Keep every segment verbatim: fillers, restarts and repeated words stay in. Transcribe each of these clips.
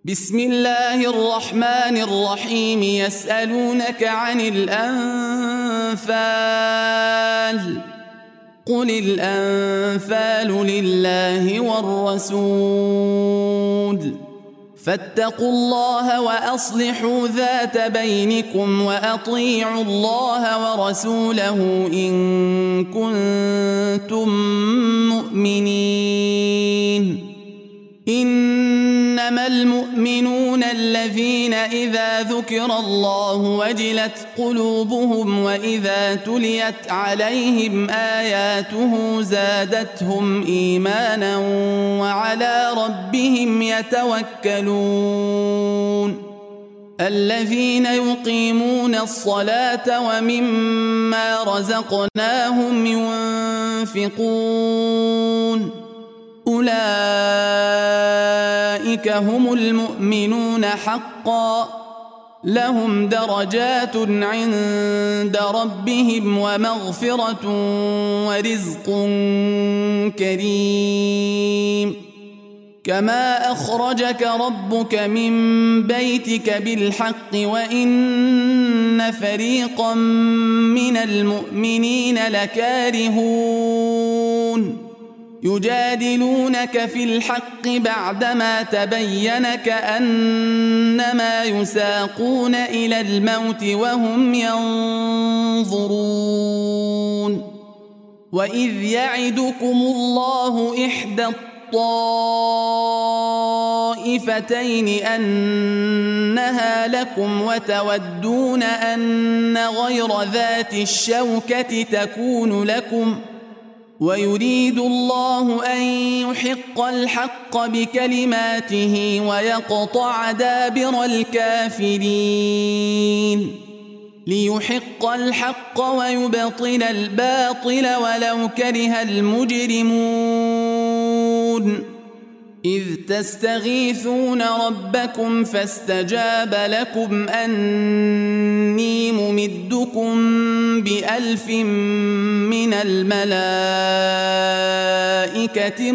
بسم الله الرحمن الرحيم. يسألونك عن الأنفال قل الأنفال لله والرسول فاتقوا الله وأصلحوا ذات بينكم وأطيعوا الله ورسوله إن كنتم مؤمنين. إنما المؤمنون الذين إذا ذكر الله وجلت قلوبهم وإذا تليت عليهم آياته زادتهم إيمانا وعلى ربهم يتوكلون. الذين يقيمون الصلاة ومما رزقناهم ينفقون أولئك هم المؤمنون حقا لهم درجات عند ربهم ومغفرة ورزق كريم. كما أخرجك ربك من بيتك بالحق وإن فريقا من المؤمنين لكارهون يجادلونك في الحق بعدما تبين كأنما يساقون إلى الموت وهم ينظرون. وإذ يعدكم الله إحدى الطائفتين أنها لكم وتودون أن غير ذات الشوكة تكون لكم ويريد الله أن يحق الحق بكلماته ويقطع دابر الكافرين ليحق الحق ويبطل الباطل ولو كره المجرمون. إذ تستغيثون ربكم فاستجاب لكم أني ممدكم بألف من الملائكة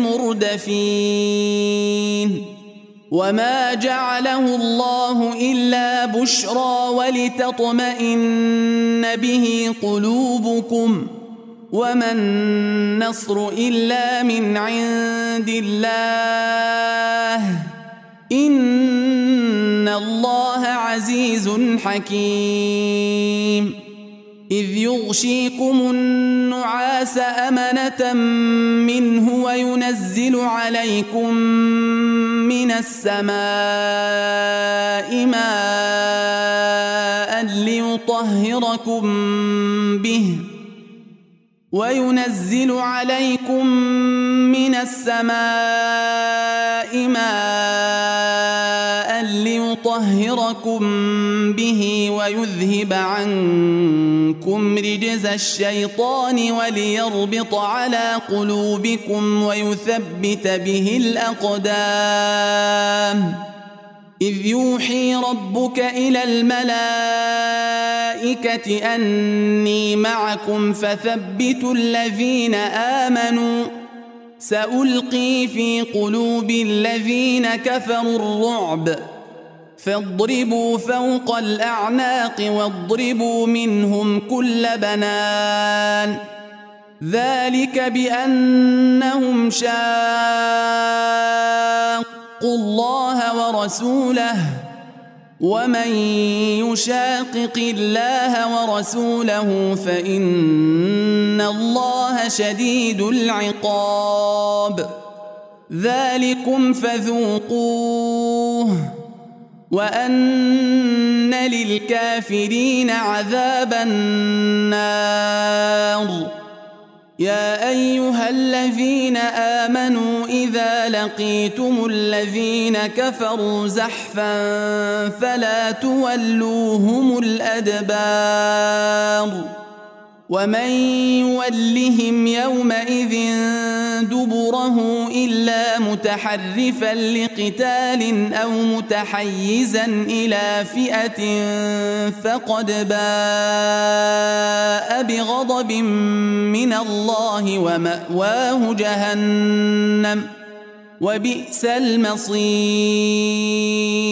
مردفين. وما جعله الله إلا بشرى ولتطمئن به قلوبكم وما النصر إلا من عند الله إن الله عزيز حكيم. إذ يغشيكم النعاس أمنة منه وينزل عليكم من السماء ماء ليطهركم به وينزل عليكم من السماء ماء ليطهركم به ويذهب عنكم رجز الشيطان وليربط على قلوبكم ويثبت به الأقدام. إذ يوحي ربك إلى الملائكة أني معكم فثبتوا الذين آمنوا سألقي في قلوب الذين كفروا الرعب فاضربوا فوق الأعناق واضربوا منهم كل بنان. ذلك بأنهم شاقوا الله ورسوله ومن يشاقق الله ورسوله فإن الله شديد العقاب. ذلكم فذوقوه وأن للكافرين عذاب النار. يا أيها الذين آمنوا إذا لقيتم الذين كفروا زحفا فلا تولوهم الأدبار ومن يولهم يومئذ دبره إلا متحرفا لقتال أو متحيزا إلى فئة فقد باء بغضب من الله ومأواه جهنم وبئس المصير.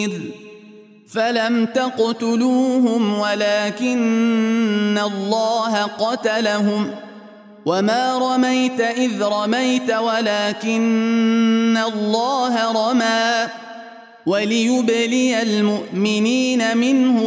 فلم تقتلوهم ولكن الله قتلهم وما رميت إذ رميت ولكن الله رمى وليبلي المؤمنين منه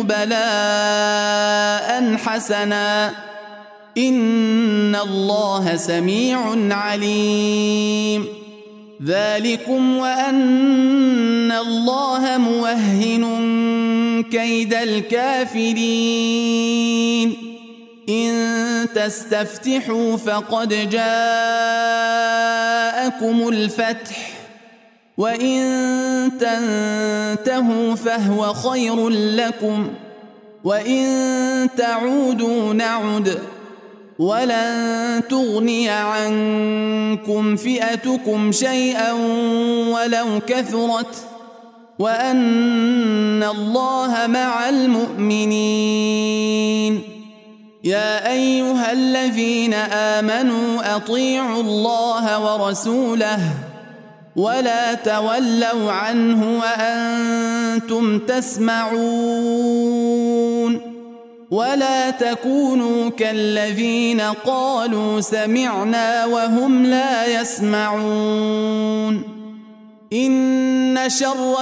بلاء حسنا إن الله سميع عليم ذلكم وأن الله موهن كيد الكافرين إن تستفتحوا فقد جاءكم الفتح وإن تنتهوا فهو خير لكم وإن تعودوا نعد ولن تغني عنكم فئتكم شيئا ولو كثرت وأن الله مع المؤمنين يا أيها الذين آمنوا أطيعوا الله ورسوله ولا تولوا عنه وأنتم تسمعون ولا تكونوا كالذين قالوا سمعنا وهم لا يسمعون إن شر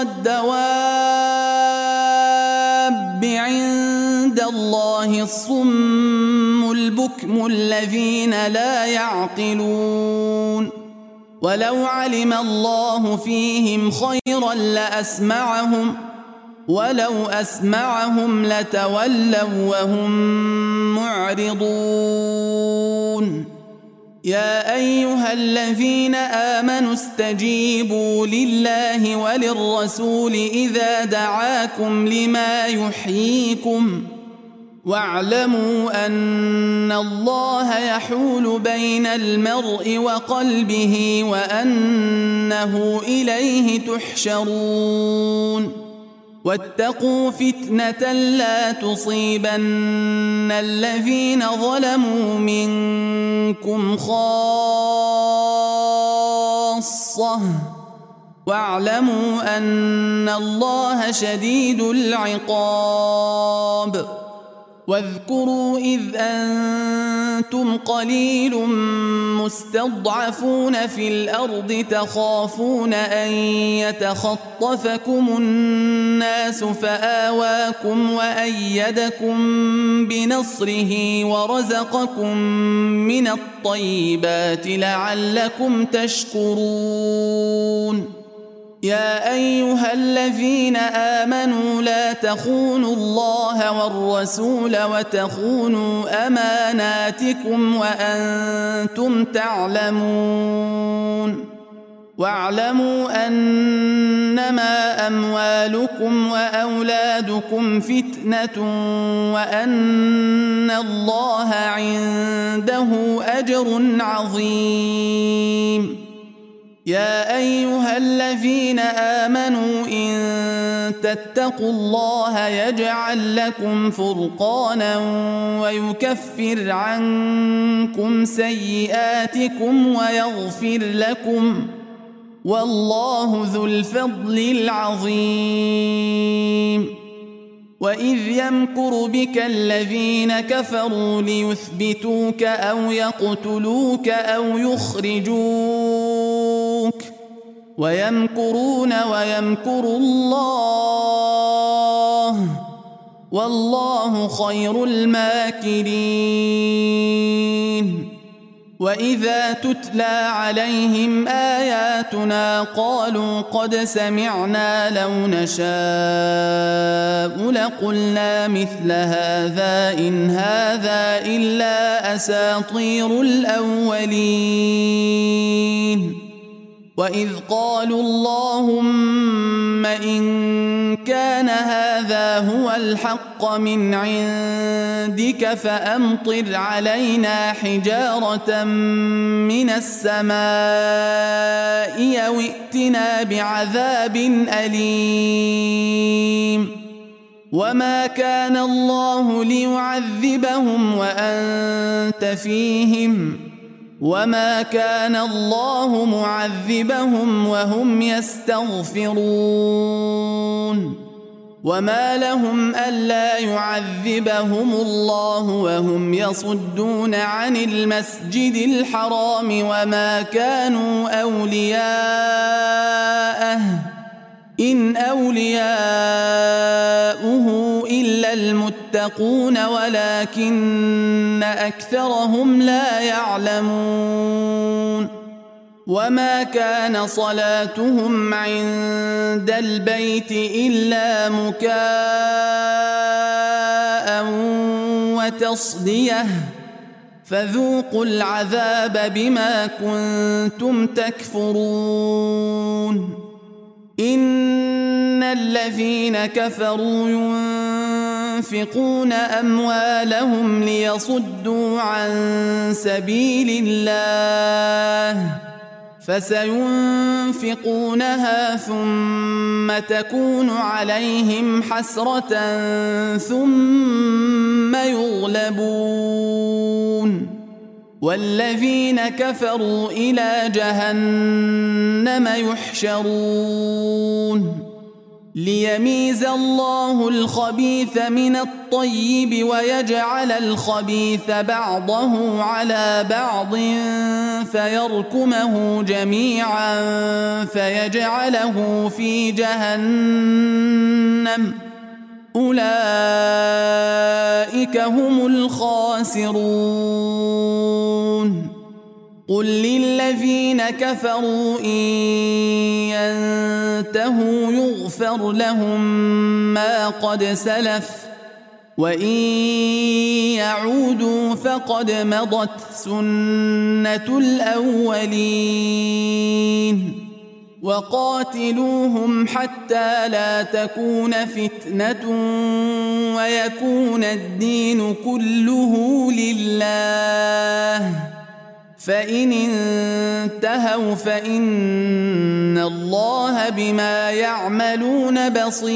الدواب عند الله الصم البكم الذين لا يعقلون ولو علم الله فيهم خيرا لأسمعهم ولو أسمعهم لتولوا وهم معرضون يا أيها الذين آمنوا استجيبوا لله وللرسول إذا دعاكم لما يحييكم واعلموا أن الله يحول بين المرء وقلبه وأنه إليه تحشرون واتقوا فتنة لا تصيبن الذين ظلموا منكم خاصة واعلموا أن الله شديد العقاب واذكروا إذ أنتم قليل مستضعفون في الأرض تخافون أن يتخطفكم الناس فآواكم وأيدكم بنصره ورزقكم من الطيبات لعلكم تشكرون يا أيها الذين آمنوا لا تخونوا الله والرسول وتخونوا أماناتكم وأنتم تعلمون واعلموا أنما أموالكم وأولادكم فتنة وأن الله عنده أجر عظيم يا أيها الذين آمنوا إن تتقوا الله يجعل لكم فرقانا ويكفر عنكم سيئاتكم ويغفر لكم والله ذو الفضل العظيم وإذ يمكر بك الذين كفروا ليثبتوك أو يقتلوك أو يخرجوك ويمكرون ويمكر الله والله خير الماكرين وإذا تتلى عليهم آياتنا قالوا قد سمعنا لو نشاء لقلنا مثل هذا إن هذا إلا أساطير الأولين وإذ قالوا اللهم إن كان هذا هو الحق من عندك فأمطر علينا حجارة من السماء أو ائتنا بعذاب أليم وما كان الله ليعذبهم وأنت فيهم وما كان الله معذبهم وهم يستغفرون وما لهم ألا يعذبهم الله وهم يصدون عن المسجد الحرام وما كانوا أولياءه إن أولياؤه إلا المتقون ولكن أكثرهم لا يعلمون وما كان صلاتهم عند البيت إلا مكاء وتصدية فذوقوا العذاب بما كنتم تكفرون إن الذين كفروا ينفقون أموالهم ليصدوا عن سبيل الله فسينفقونها ثم تكون عليهم حسرة ثم يغلبون والذين كفروا إلى جهنم يحشرون ليميز الله الخبيث من الطيب ويجعل الخبيث بعضه على بعض فيركمه جميعا فيجعله في جهنم أولئك هم الخاسرون قل للذين كفروا إن ينتهوا يغفر لهم ما قد سلف وإن يعودوا فقد مضت سنة الأولين وقاتلوهم حتى لا تكون فتنة ويكون الدين كله لله فإن انتهوا فإن الله بما يعملون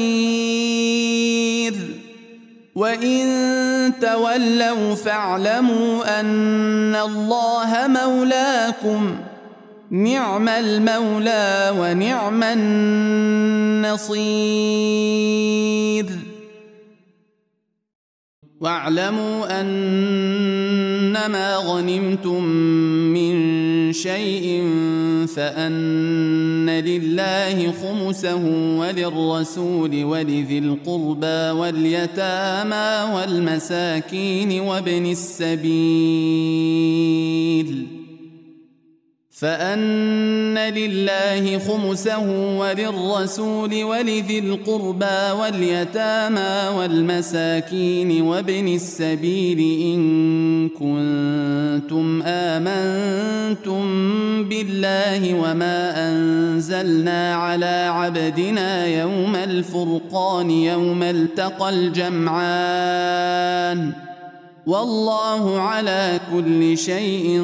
بصير وإن تولوا فاعلموا أن الله مولاكم نعم المولى ونعم النصير واعلموا أنما غنمتم من شيء فأن لله خمسه وللرسول ولذي القربى واليتامى والمساكين وابن السبيل فأن لله خمسه وللرسول ولذي القربى واليتامى والمساكين وابن السبيل إن كنتم آمنتم بالله وما أنزلنا على عبدنا يوم الفرقان يوم التقى الجمعان والله على كل شيء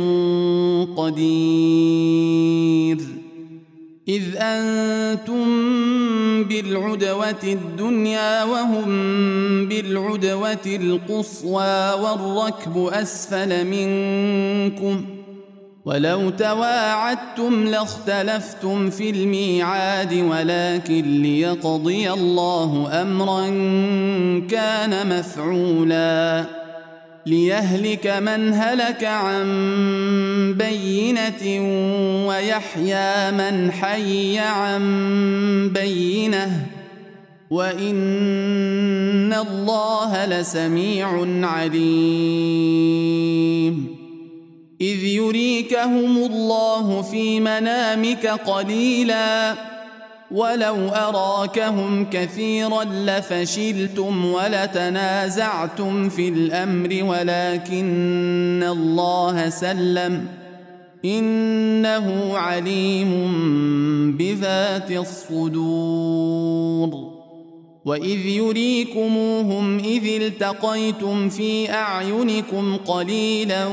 قدير إذ أنتم بالعدوة الدنيا وهم بالعدوة القصوى والركب أسفل منكم ولو تواعدتم لاختلفتم في الميعاد ولكن ليقضي الله أمرا كان مفعولا ليهلك من هلك عن بينة ويحيى من حي عن بينة وإن الله لسميع عليم إذ يريكهم الله في منامك قليلاً ولو أراكهم كثيرا لفشلتم ولتنازعتم في الأمر ولكن الله سلم إنه عليم بذات الصدور وإذ يريكموهم إذ التقيتم في أعينكم قليلا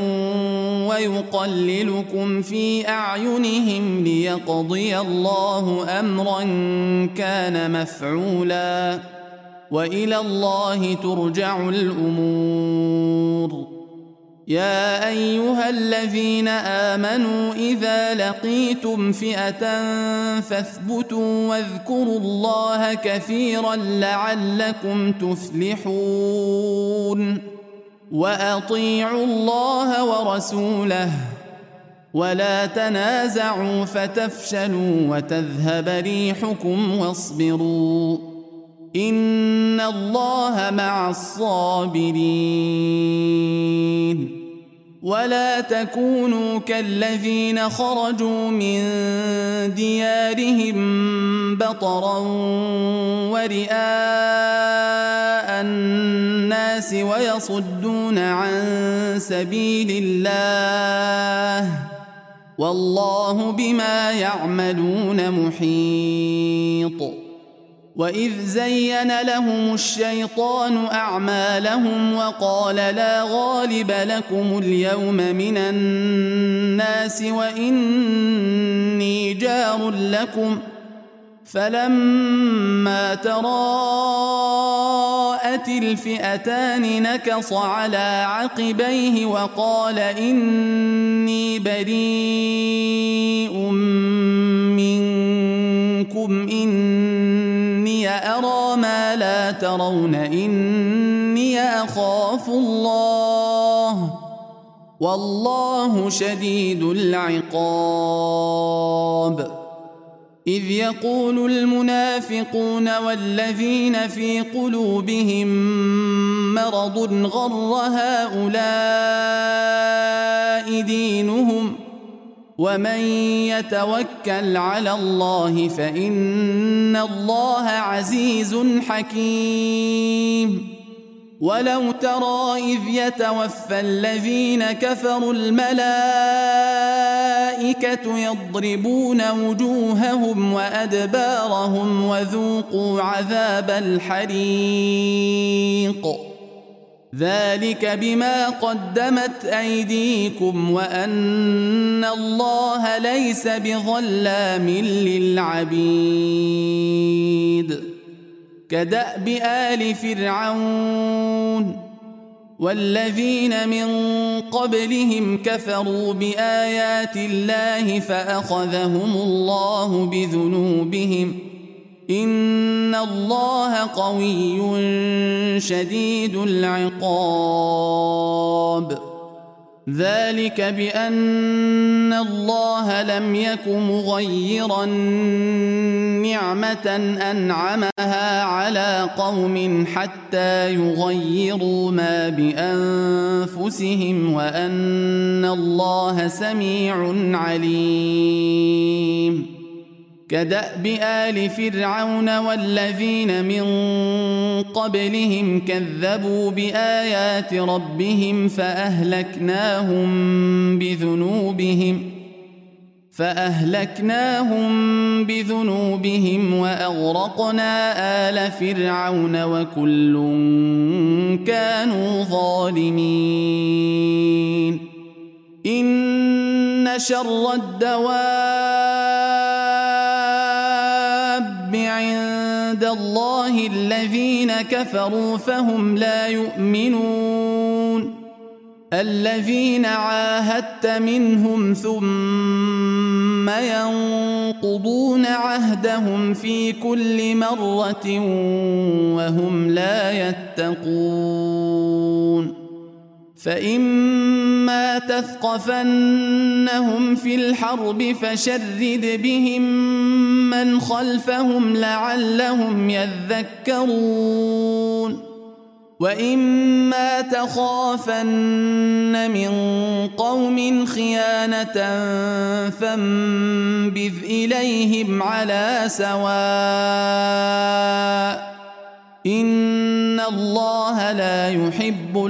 ويقللكم في أعينهم ليقضي الله أمرا كان مفعولا وإلى الله ترجع الأمور يا أيها الذين آمنوا إذا لقيتم فئة فاثبتوا واذكروا الله كثيرا لعلكم تفلحون وأطيعوا الله ورسوله ولا تنازعوا فتفشلوا وتذهب ريحكم واصبروا إن الله مع الصابرين ولا تكونوا كالذين خرجوا من ديارهم بطرا ورئاء الناس ويصدون عن سبيل الله والله بما يعملون محيط وإذ زين لهم الشيطان أعمالهم وقال لا غالب لكم اليوم من الناس وإني جار لكم فلما تراءت الفئتان نكص على عقبيه وقال إني بريء منكم إني أرى ما لا ترون إني أخاف الله والله شديد العقاب إذ يقول المنافقون والذين في قلوبهم مرض غر هؤلاء دينهم ومن يتوكل على الله فإن الله عزيز حكيم ولو ترى إذ يتوفى الذين كفروا الملائكة يضربون وجوههم وأدبارهم وذوقوا عذاب الحريق ذلك بما قدمت أيديكم وأن الله ليس بظلام للعبيد كدأب آل فرعون والذين من قبلهم كفروا بآيات الله فأخذهم الله بذنوبهم إن الله قوي شديد العقاب ذلك بأن الله لم يك مغيرا نعمة أنعمها على قوم حتى يغيروا ما بأنفسهم وأن الله سميع عليم كدأب آل فرعون والذين من قبلهم كذبوا بآيات ربهم فأهلكناهم بذنوبهم فأهلكناهم بذنوبهم وأغرقنا آل فرعون وكل كانوا ظالمين إن شر الدواب عند الله الذين كفروا فهم لا يؤمنون الذين عاهدت منهم ثم ينقضون عهدهم في كل مرة وهم لا يتقون فإما تثقفنهم في الحرب فشرد بهم من خلفهم لعلهم يذكرون وإما تخافن من قوم خيانة فانبذ إليهم على سواء إن الله لا يحب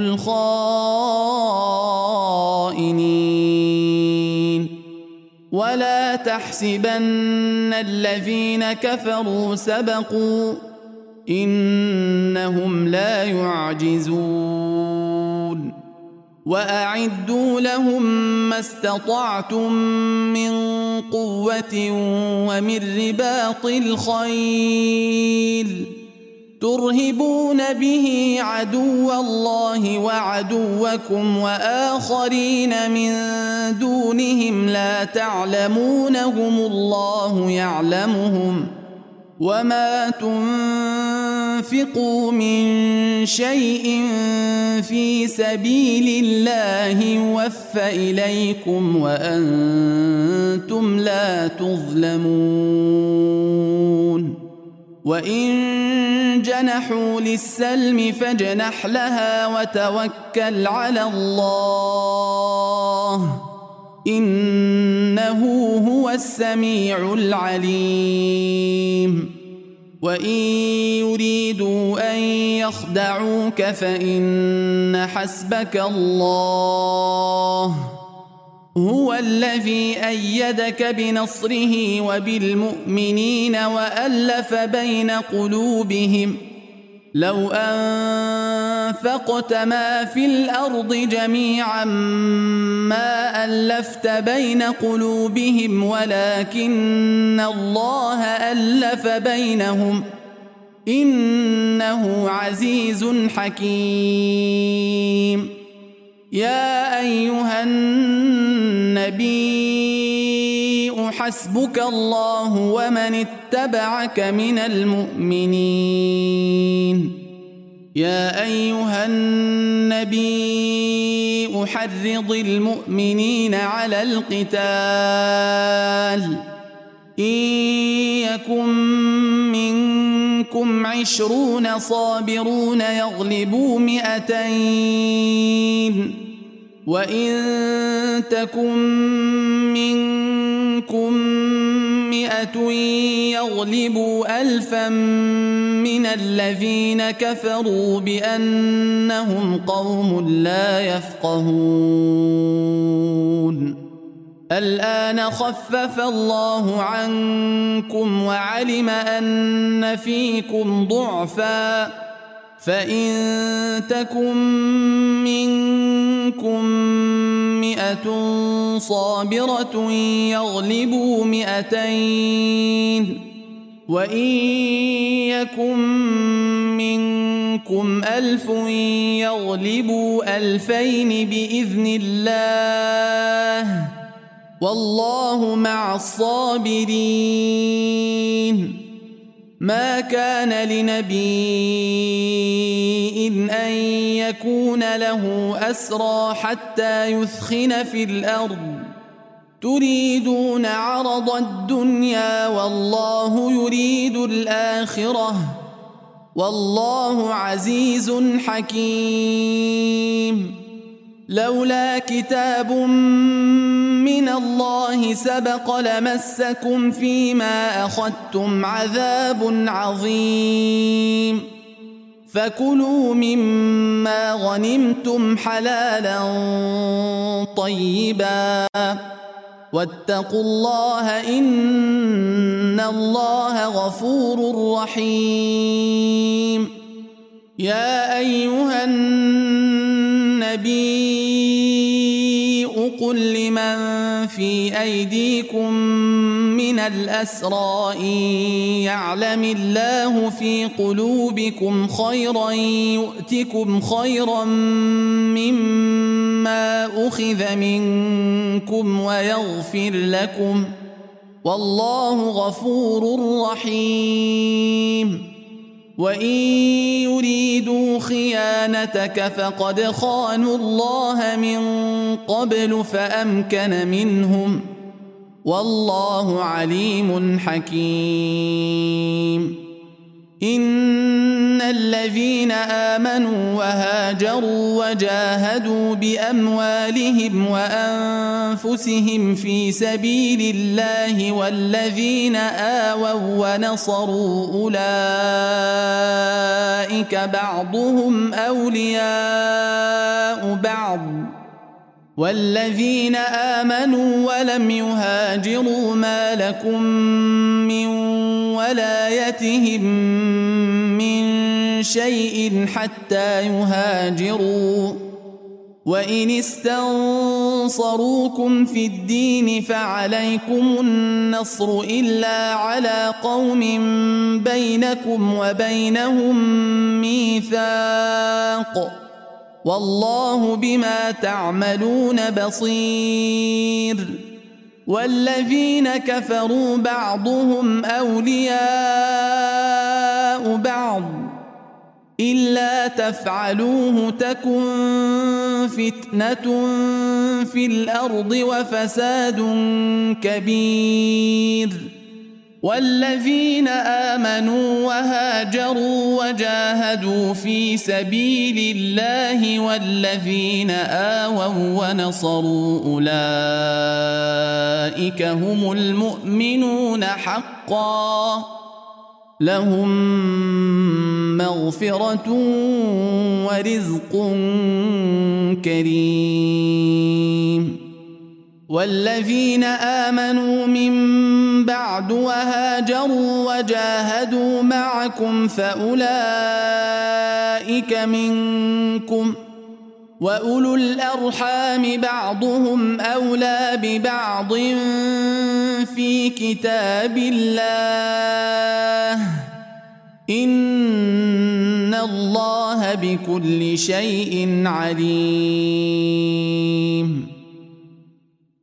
الخائنين ولا تحسبن الذين كفروا سبقوا إنهم لا يعجزون وأعدوا لهم ما استطعتم من قوة ومن رباط الخيل ترهبون به عدو الله وعدوكم وآخرين من دونهم لا تعلمونهم الله يعلمهم وما تنفقوا من شيء في سبيل الله يوفى إليكم وأنتم لا تظلمون وإن جنحوا للسلم فاجنح لها وتوكل على الله إنه هو السميع العليم وإن يريدوا أن يخدعوك فإن حسبك الله هو الذي أيدك بنصره وبالمؤمنين وألف بين قلوبهم لو أنفقت ما في الأرض جميعا ما ألفت بين قلوبهم ولكن الله ألف بينهم إنه عزيز حكيم يا أيها النبي حسبك الله ومن اتبعك من المؤمنين يا أيها النبي حرض المؤمنين على القتال إن يكن منكم عشرون صابرون يغلبوا مئتين وإن تكن منكم مئة يغلبوا ألفا من الذين كفروا بأنهم قوم لا يفقهون الآن خفف الله عنكم وعلم أن فيكم ضعفا فإن تكن منكم مئة صابرة يغلبوا مئتين وإن يكن منكم ألف يغلبوا ألفين بإذن الله والله مع الصابرين ما كان لنبي أن يكون له أسرى حتى يثخن في الأرض تريدون عرض الدنيا والله يريد الآخرة والله عزيز حكيم لولا كتاب من الله سبق لمسكم فيما أخذتم عذاب عظيم فكلوا مما غنمتم حلالا طيبا واتقوا الله إن الله غفور رحيم يا أيها النبي قل لمن في أيديكم من الأسرى إن يعلم الله في قلوبكم خيرا يؤتكم خيرا مما أخذ منكم ويغفر لكم والله غفور رحيم وإن يريدوا خيانتك فقد خانوا الله من قبل فأمكن منهم والله عليم حكيم إن الذين آمنوا وهاجروا وجاهدوا بأموالهم وأنفسهم في سبيل الله والذين آووا ونصروا أولئك بعضهم أولياء بعض والذين آمنوا ولم يهاجروا ما لكم من ولايتهم من شيء حتى يهاجروا وإن استنصروكم ينصروكم في الدين فعليكم النصر إلا على قوم بينكم وبينهم ميثاق والله بما تعملون بصير. والذين كفروا بعضهم أولياء بعض إلا تفعلوه تكن فتنة في الأرض وفساد كبير. والذين آمنوا وهاجروا وجاهدوا في سبيل الله والذين آووا ونصروا أولئك هم المؤمنون حقا لهم مغفرة ورزق كريم. والذين آمنوا من بعد وهاجروا وجاهدوا معكم فأولئك منكم وأولو الأرحام بعضهم أولى ببعض في كتاب الله إن الله بكل شيء عليم.